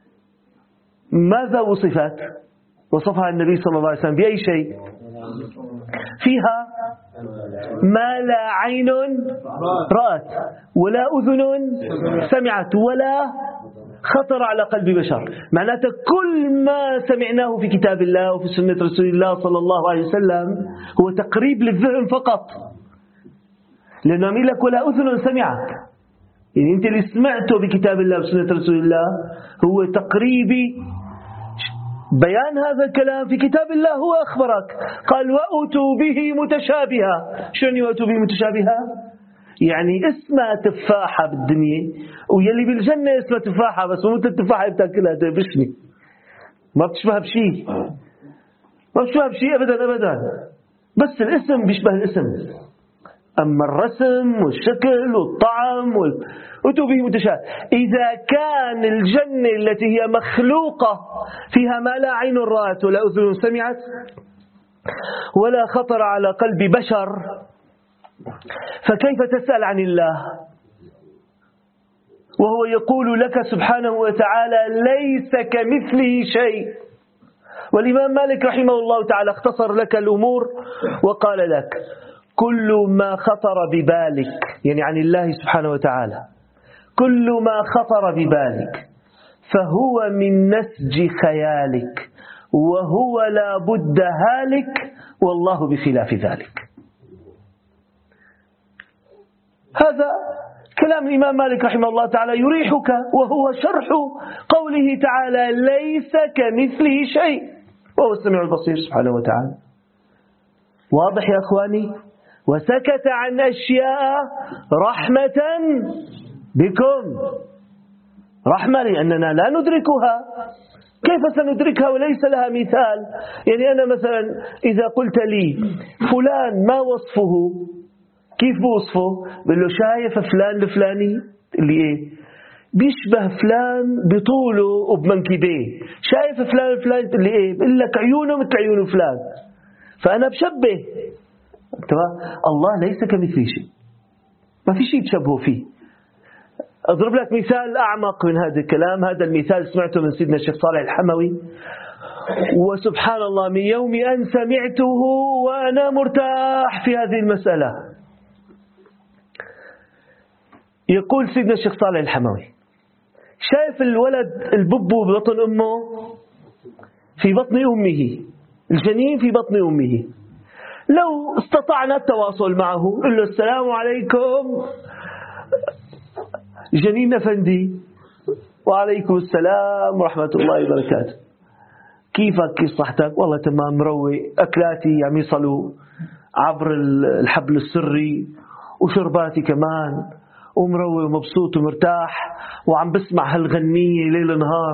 ماذا وصفت؟ وصفها النبي صلى الله عليه وسلم بأي شيء؟ فيها ما لا عين رأت ولا أذن سمعت ولا خطر على قلب بشر. معناته كل ما سمعناه في كتاب الله وفي سنة رسول الله صلى الله عليه وسلم هو تقريب للذهن فقط، لأنه عمل لك ولا أذن سمعت. يعني أنت اللي سمعته بكتاب الله وسنة رسول الله هو تقريبي بيان هذا الكلام في كتاب الله. هو أخبرك قال وأتوا به متشابها. شنو وأتوا به متشابها؟ يعني اسمها تفاحة بالدنيا ويلي بالجنة اسمها تفاحة، بس مو التفاحة بتاكلها تبشني، ما بتشبه بشيء، ما بتشبه بشيء أبدا أبدا، بس الاسم بيشبه الاسم، أما الرسم والشكل والطعم وأتوا به متشابه. إذا كان الجنة التي هي مخلوقة فيها ما لا عين رأت ولا أذن سمعت ولا خطر على قلب بشر، فكيف تسأل عن الله وهو يقول لك سبحانه وتعالى ليس كمثله شيء والإمام مالك رحمه الله تعالى اختصر لك الأمور وقال لك كل ما خطر ببالك، يعني عن الله سبحانه وتعالى، كل ما خطر ببالك فهو من نسج خيالك وهو لا بد هالك والله بخلاف ذلك. هذا كلام الإمام مالك رحمه الله تعالى يريحك، وهو شرح قوله تعالى ليس كمثله شيء وهو السميع البصير سبحانه وتعالى. واضح يا أخواني؟ وسكت عن أشياء رحمة بكم، رحمة لأننا لا ندركها. كيف سندركها وليس لها مثال؟ يعني أنا مثلا إذا قلت لي فلان ما وصفه، كيف بوصفه؟ بقول له شايف فلان الفلاني اللي إيه بيشبه فلان بطوله وبمنكبيه، شايف فلان الفلاني اللي إيه بقول لك عيونه مثل عيون فلان، فأنا بشبه. تمام؟ الله ليس كمثله شيء، ما في شيء تشبهه فيه. أضرب لك مثال أعمق من هذا الكلام. هذا المثال سمعته من سيدنا الشيخ صالح الحموي، وسبحان الله من يوم أن سمعته وأنا مرتاح في هذه المسألة. يقول سيدنا الشيخ صالح الحموي شايف الولد الببو ببطن أمه، في بطن أمه، الجنين في بطن أمه، لو استطعنا التواصل معه قل له السلام عليكم جنين أفندي، وعليكم السلام ورحمة الله وبركاته، كيفك كيف صحتك؟ والله تمام مروي، أكلاتي عم يصلوا عبر الحبل السري وشرباتي كمان ومروي ومبسوط ومرتاح وعم بسمع هالغنية ليل نهار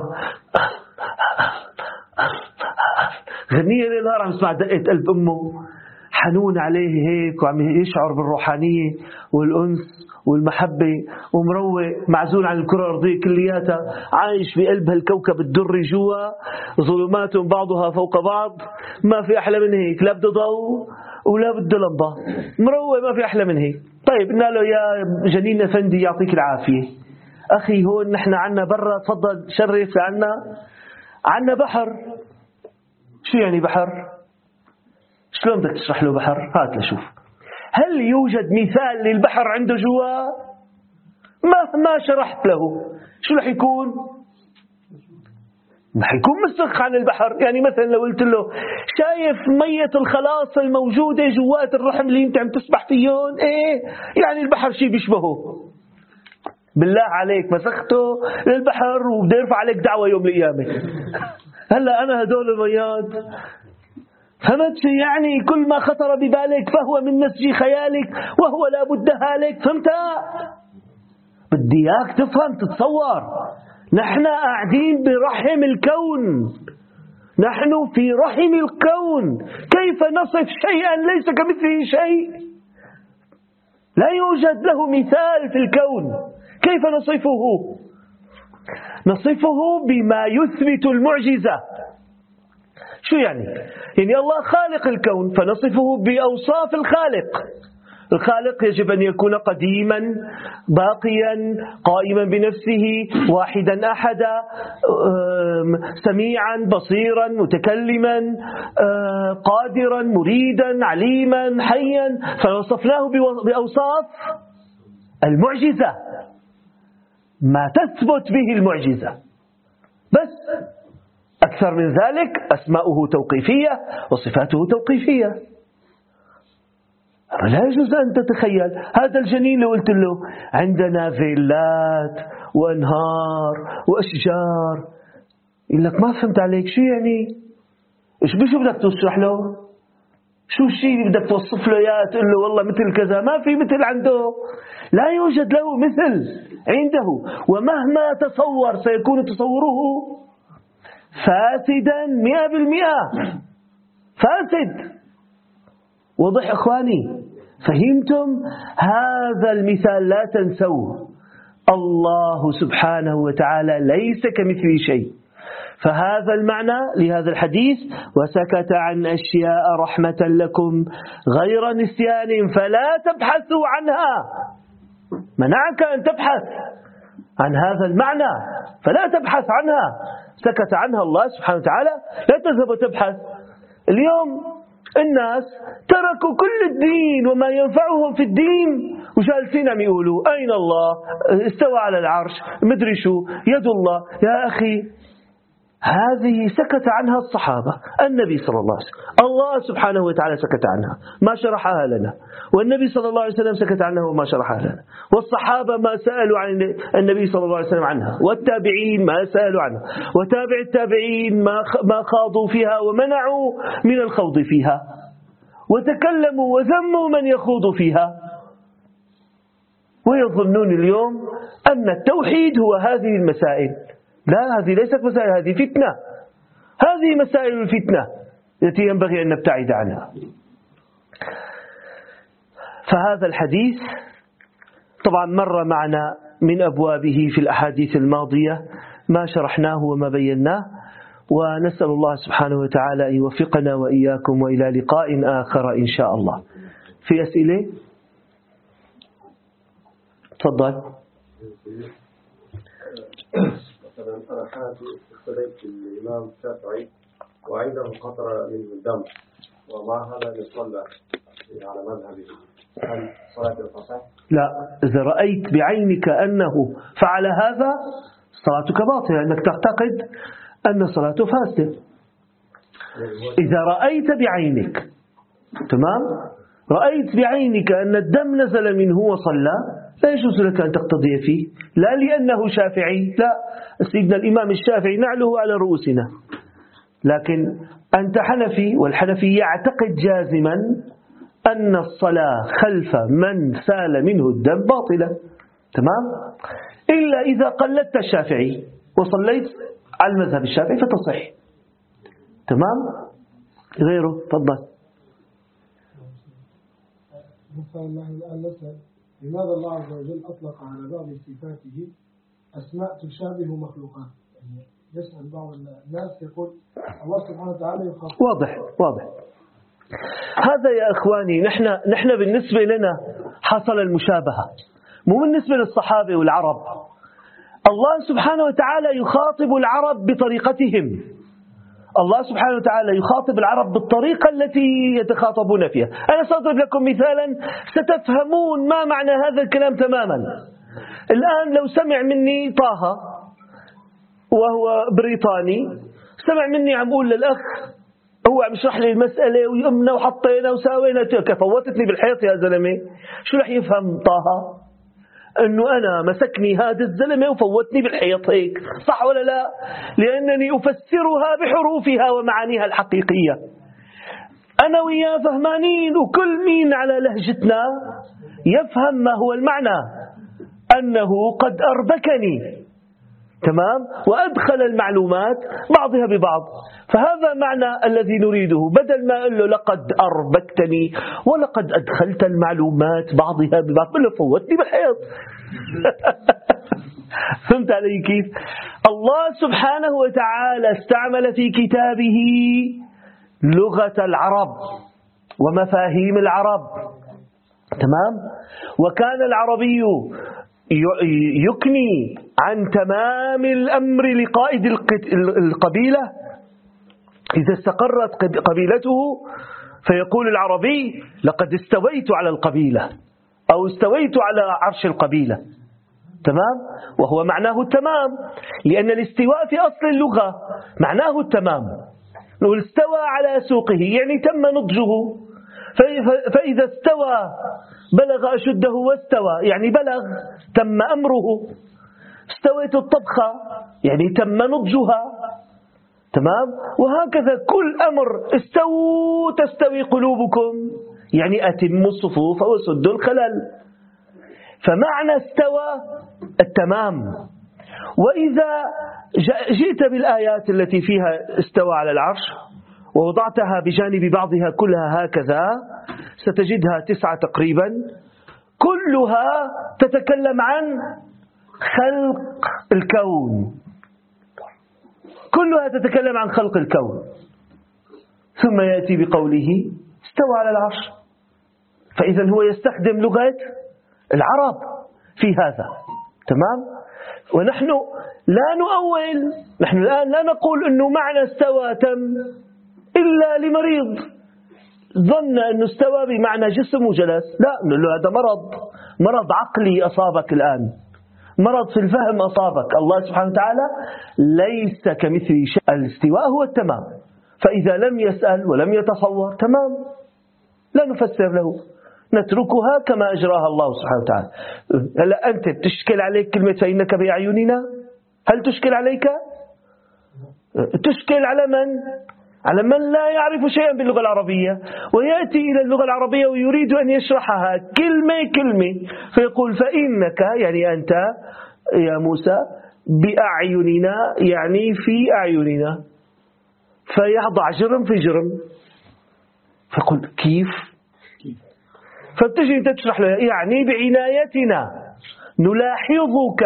غنية ليل نهار، عم يسمع دقة قلب أمه، حنون عليه هيك وعم يشعر بالروحانية والأنس والمحبة، ومروي معزول عن الكرة الأرضية كلياتها، عايش في قلب هالكوكب الدري جوا، ظلمات بعضها فوق بعض، ما في أحلى من هيك، لا بده ضوء ولا بده لمبة، مروي ما في أحلى من هيك. طيب قلنا له يا جنين أفندي يعطيك العافية أخي، هون نحن عنا برا تفضل شرف لعنا، عنا بحر. شو يعني بحر؟ شلون بدك تشرح له بحر؟ هات لشوف. هل يوجد مثال للبحر عنده جوا؟ ما ما شرحت له، شو رح يكون؟ رح يكون مستخ عن البحر. يعني مثلا لو قلت له شايف مية الخلاص الموجودة جوات الرحم اللي انت عم تسبح فيهم؟ ايه يعني البحر شيء بيشبهه. بالله عليك مسخته للبحر وبده يرفع عليك دعوة يوم القيامة. هلا انا هدول الميات فهمت؟ يعني كل ما خطر ببالك فهو من نسج خيالك وهو لا بد هالك. فهمت؟ بدي اياك تفهم تتصور، نحن قاعدين برحم الكون، نحن في رحم الكون، كيف نصف شيئا ليس كمثله شيء؟ لا يوجد له مثال في الكون، كيف نصفه؟ نصفه بما يثبت المعجزة. شو يعني؟ يعني الله خالق الكون فنصفه بأوصاف الخالق. الخالق يجب أن يكون قديما باقيا قائما بنفسه واحدا أحدا سميعا بصيرا متكلما قادرا مريدا عليما حيا، فوصفناه بأوصاف المعجزة، ما تثبت به المعجزة. بس أكثر من ذلك أسماؤه توقيفية وصفاته توقيفية. لا يجوز أن تتخيل هذا الجنين لو قلت له عندنا فيلات وأنهار وأشجار، يقول لك ما فهمت عليك، شو يعني؟ إيش بشو بدك تشرح له؟ شو الشيء اللي بدك توصف له إياه تقول له والله مثل كذا؟ ما في مثل عنده، لا يوجد له مثل عنده، ومهما تصور سيكون تصوره فاسدا مئة بالمئة، فاسد. وضح أخواني؟ فهمتم؟ هذا المثال لا تنسوه، الله سبحانه وتعالى ليس كمثله شيء. فهذا المعنى لهذا الحديث وسكت عن أشياء رحمة لكم غير نسيان فلا تبحثوا عنها. منعك أن تبحث، عن هذا المعنى فلا تبحث عنها. سكت عنها الله سبحانه وتعالى، لا تذهب وتبحث. اليوم الناس تركوا كل الدين وما ينفعهم في الدين وجالسين عم يقولوا أين الله، استوى على العرش، مدري شو، يد الله. يا أخي هذه سكت عنها الصحابة، النبي صلى الله عليه وسلم، الله سبحانه وتعالى سكت عنها ما شرحها لنا، والنبي صلى الله عليه وسلم سكت عنها وما شرحها لنا، والصحابة ما سألوا عن النبي صلى الله عليه وسلم عنها، والتابعين ما سألوا عنها، وتابع التابعين ما ما خاضوا فيها ومنعوا من الخوض فيها، وتكلموا وذموا من يخوض فيها، ويظنون اليوم أن التوحيد هو هذه المسائل. لا، هذه ليست مسائل، هذه فتنة، هذه مسائل الفتنة التي ينبغي أن نبتعد عنها. فهذا الحديث طبعا مر معنا من أبوابه في الأحاديث الماضية ما شرحناه وما بيناه، ونسأل الله سبحانه وتعالى أن يوفقنا وإياكم وإلى لقاء آخر إن شاء الله. في أسئلة؟ تفضل. مثلا أنا حالتي اقتديت بالإمام الشافعي وعنده قطرة من الدم، ومع هذا يصلى على مذهبه، هل صلاته تصح؟ لا، إذا رأيت بعينك أنه فعل هذا صلاتك باطلة، أنك تعتقد أن صلاته فاسدة. إذا رأيت بعينك، تمام، رأيت بعينك أن الدم نزل منه وصلى، لا يجوز لك أن تقتضي فيه، لا لأنه شافعي، لا، سيدنا الإمام الشافعي نعله على رؤوسنا، لكن أنت حنفي، والحنفي يعتقد جازما أن الصلاة خلف من سال منه الدم باطلة، تمام، إلا إذا قلدت الشافعي وصليت على المذهب الشافعي فتصح، تمام. غيره تفضل. لماذا الله عز وجل أطلق على بعض صفاته أسماء تشابه مخلوقات؟ يعني يسأل بعض الناس يقول الله سبحانه وتعالى يخاطب. واضح واضح. هذا يا إخواني نحن نحن بالنسبة لنا حصل المشابهة، مو بالنسبة للصحابة والعرب. الله سبحانه وتعالى يخاطب العرب بطريقتهم، الله سبحانه وتعالى يخاطب العرب بالطريقة التي يتخاطبون فيها. أنا سأضرب لكم مثالا ستفهمون ما معنى هذا الكلام تماما. الآن لو سمع مني طه وهو بريطاني، سمع مني عم أقول للأخ، هو عم يشرح لي المسألة ويأمنا وحطينا وساوينا، فوتتني بالحيط يا زلمة، شو رح يفهم طه؟ أنه أنا مسكني هذا الزلمة وفوتني بالحيط هيك، صح ولا لا؟ لأنني أفسرها بحروفها ومعانيها الحقيقية. أنا وياه فهمانين، وكل مين على لهجتنا يفهم ما هو المعنى، أنه قد أربكني، تمام، وأدخل المعلومات بعضها ببعض. فهذا معنى الذي نريده، بدل ما أقول له لقد أربكتني ولقد أدخلت المعلومات بعضها ببعض، بقول له فوتني بالحيط. فهمت علي كيف؟ الله سبحانه وتعالى استعمل في كتابه لغة العرب ومفاهيم العرب، تمام، وكان العربي يكني عن تمام الأمر لقائد القبيلة إذا استقرت قبيلته، فيقول العربي لقد استويت على القبيلة أو استويت على عرش القبيلة، تمام، وهو معناه التمام، لأن الاستواء في أصل اللغة معناه التمام. نقول استوى على سوقه يعني تم نضجه، فإذا استوى بلغ أشده واستوى يعني بلغ، تم أمره. استويت الطبخة يعني تم نضجها، تمام، وهكذا كل أمر. استووا تستوي قلوبكم يعني أتموا الصفوف وسدوا الخلل. فمعنى استوى التمام. وإذا جئت بالآيات التي فيها استوى على العرش ووضعتها بجانب بعضها كلها هكذا، ستجدها تسعة تقريبا، كلها تتكلم عن خلق الكون، كلها تتكلم عن خلق الكون. ثم يأتي بقوله استوى على العرش، فإذا هو يستخدم لغة العرب في هذا، تمام. ونحن لا نؤول، نحن الآن لا نقول أنه معنى استوى تم إلا لمريض ظن أنه استوى بمعنى جسم وجلس، لا، نقول له هذا مرض، مرض عقلي أصابك الآن، مرض في الفهم أصابك. الله سبحانه وتعالى ليس كمثله شيء، الاستواء هو التمام. فإذا لم يسأل ولم يتصور تمام، لا نفسر له، نتركها كما أجراها الله سبحانه وتعالى. هلا أنت تشكل عليك كلمة فإنك بأعيننا؟ هل تشكل عليك؟ تشكل على من؟ على من لا يعرف شيئا باللغة العربية، ويأتي إلى اللغة العربية ويريد أن يشرحها كلمة كلمة، فيقول فإنك يعني أنت يا موسى بأعيننا يعني في أعيننا، فيضع جرم في جرم، فقل كيف؟ فبتجي انت تشرح له يعني بعنايتنا نلاحظك.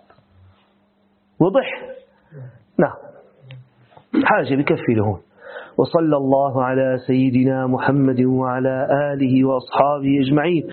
وضح؟ نعم، حاجة بكفي لهون. وصلى الله على سيدنا محمد وعلى آله وأصحابه أجمعين.